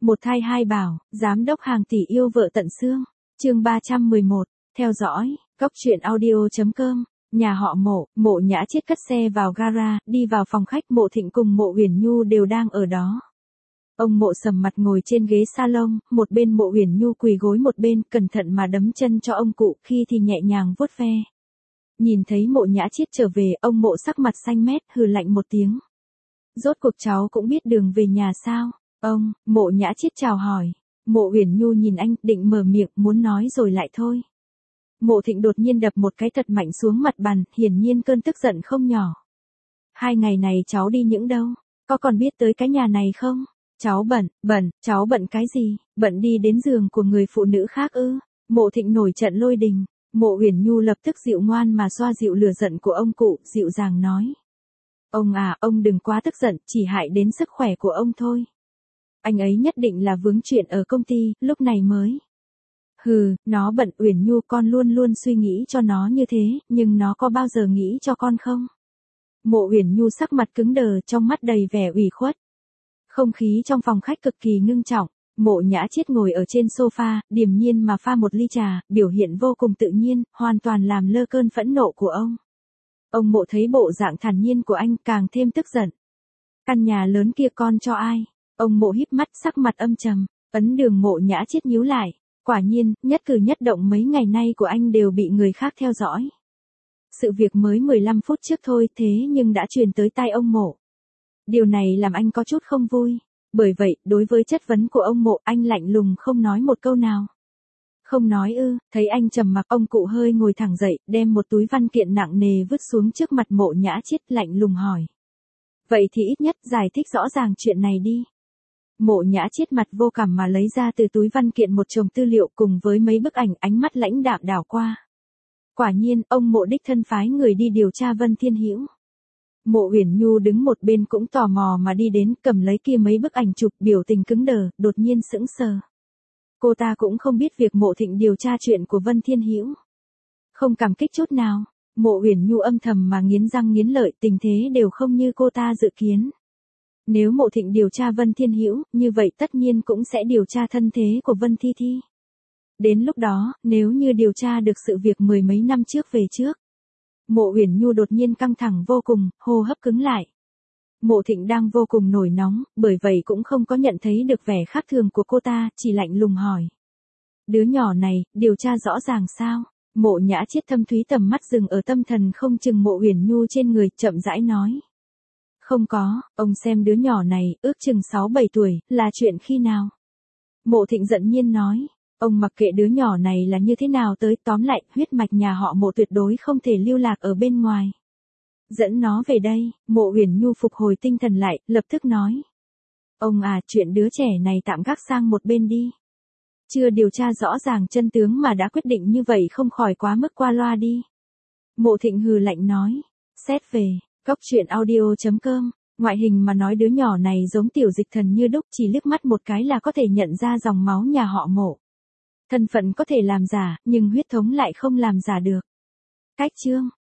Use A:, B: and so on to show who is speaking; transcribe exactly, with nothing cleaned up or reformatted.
A: Một thai hai bảo, giám đốc hàng tỷ yêu vợ tận xương. Chương ba trăm mười một, theo dõi, Cóc truyện audio chấm com. Nhà họ Mộ, Mộ Nhã Chiết cất xe vào gara, đi vào phòng khách. Mộ Thịnh cùng Mộ Uyển Nhu đều đang ở đó. Ông Mộ sầm mặt ngồi trên ghế salon, một bên Mộ Uyển Nhu quỳ gối một bên, cẩn thận mà đấm chân cho ông cụ, khi thì nhẹ nhàng vuốt ve. Nhìn thấy Mộ Nhã Chiết trở về, ông Mộ sắc mặt xanh mét, hừ lạnh một tiếng. Rốt cuộc cháu cũng biết đường về nhà sao? Ông, Mộ Nhã Chiết chào hỏi. Mộ Uyển Nhu nhìn anh, định mở miệng, muốn nói rồi lại thôi. Mộ Thịnh đột nhiên đập một cái thật mạnh xuống mặt bàn, hiển nhiên cơn tức giận không nhỏ. Hai ngày này cháu đi những đâu? Có còn biết tới cái nhà này không? Cháu bận, bận, cháu bận cái gì? Bận đi đến giường của người phụ nữ khác ư? Mộ Thịnh nổi trận lôi đình. Mộ Uyển Nhu lập tức dịu ngoan mà xoa dịu lửa giận của ông cụ, dịu dàng nói. Ông à, ông đừng quá tức giận, chỉ hại đến sức khỏe của ông thôi. Anh ấy nhất định là vướng chuyện ở công ty, lúc này mới. Hừ, nó bận. Uyển Nhu, con luôn luôn suy nghĩ cho nó như thế, nhưng nó có bao giờ nghĩ cho con không? Mộ Uyển Nhu sắc mặt cứng đờ, trong mắt đầy vẻ ủy khuất. Không khí trong phòng khách cực kỳ ngưng trọng. Mộ Nhã Chiết ngồi ở trên sofa, điềm nhiên mà pha một ly trà, biểu hiện vô cùng tự nhiên, hoàn toàn làm lơ cơn phẫn nộ của ông. Ông Mộ thấy bộ dạng thản nhiên của anh, càng thêm tức giận. Căn nhà lớn kia con cho ai? Ông Mộ híp mắt, sắc mặt âm trầm. Ấn Đường Mộ Nhã Chiết nhíu lại. Quả nhiên, nhất cử nhất động mấy ngày nay của anh đều bị người khác theo dõi. Sự việc mới mười lăm phút trước thôi, thế nhưng đã truyền tới tai ông Mộ. Điều này làm anh có chút không vui. Bởi vậy, đối với chất vấn của ông Mộ, anh lạnh lùng không nói một câu nào. Không nói ư? Thấy anh trầm mặc, ông cụ hơi ngồi thẳng dậy, đem một túi văn kiện nặng nề vứt xuống trước mặt Mộ Nhã Chiết, lạnh lùng hỏi. Vậy thì ít nhất giải thích rõ ràng chuyện này đi. Mộ Nhã Chiết mặt vô cảm mà lấy ra từ túi văn kiện một chồng tư liệu cùng với mấy bức ảnh, ánh mắt lãnh đạm đảo qua. Quả nhiên, ông Mộ đích thân phái người đi điều tra Vân Thiên Hữu. Mộ Uyển Nhu đứng một bên cũng tò mò mà đi đến, cầm lấy kia mấy bức ảnh chụp, biểu tình cứng đờ, đột nhiên sững sờ. Cô ta cũng không biết việc Mộ Thịnh điều tra chuyện của Vân Thiên Hữu. Không cảm kích chút nào. Mộ Uyển Nhu âm thầm mà nghiến răng nghiến lợi, tình thế đều không như cô ta dự kiến. Nếu Mộ Thịnh điều tra Vân Thiên Hữu, như vậy tất nhiên cũng sẽ điều tra thân thế của Vân Thi Thi. Đến lúc đó, nếu như điều tra được sự việc mười mấy năm trước về trước. Mộ Uyển Nhu đột nhiên căng thẳng vô cùng, hô hấp cứng lại. Mộ Thịnh đang vô cùng nổi nóng, bởi vậy cũng không có nhận thấy được vẻ khác thường của cô ta, chỉ lạnh lùng hỏi. Đứa nhỏ này, điều tra rõ ràng sao? Mộ Nhã Chiết thâm thúy tầm mắt dừng ở tâm thần không chừng Mộ Uyển Nhu trên người, chậm rãi nói. Không có, ông xem đứa nhỏ này, ước chừng sáu bảy tuổi, là chuyện khi nào? Mộ Thịnh giận nhiên nói. Ông mặc kệ đứa nhỏ này là như thế nào tới, tóm lại, huyết mạch nhà họ Mộ tuyệt đối không thể lưu lạc ở bên ngoài. Dẫn nó về đây. Mộ Uyển Nhu phục hồi tinh thần lại, lập tức nói. Ông à, chuyện đứa trẻ này tạm gác sang một bên đi. Chưa điều tra rõ ràng chân tướng mà đã quyết định như vậy không khỏi quá mức qua loa đi. Mộ Thịnh hừ lạnh nói. Xét về, Cóc truyện audio chấm com, ngoại hình mà nói đứa nhỏ này giống tiểu dịch thần như đúc, chỉ liếc mắt một cái là có thể nhận ra dòng máu nhà họ Mộ. Thân phận có thể làm giả, nhưng huyết thống lại không làm giả được. Cách chương.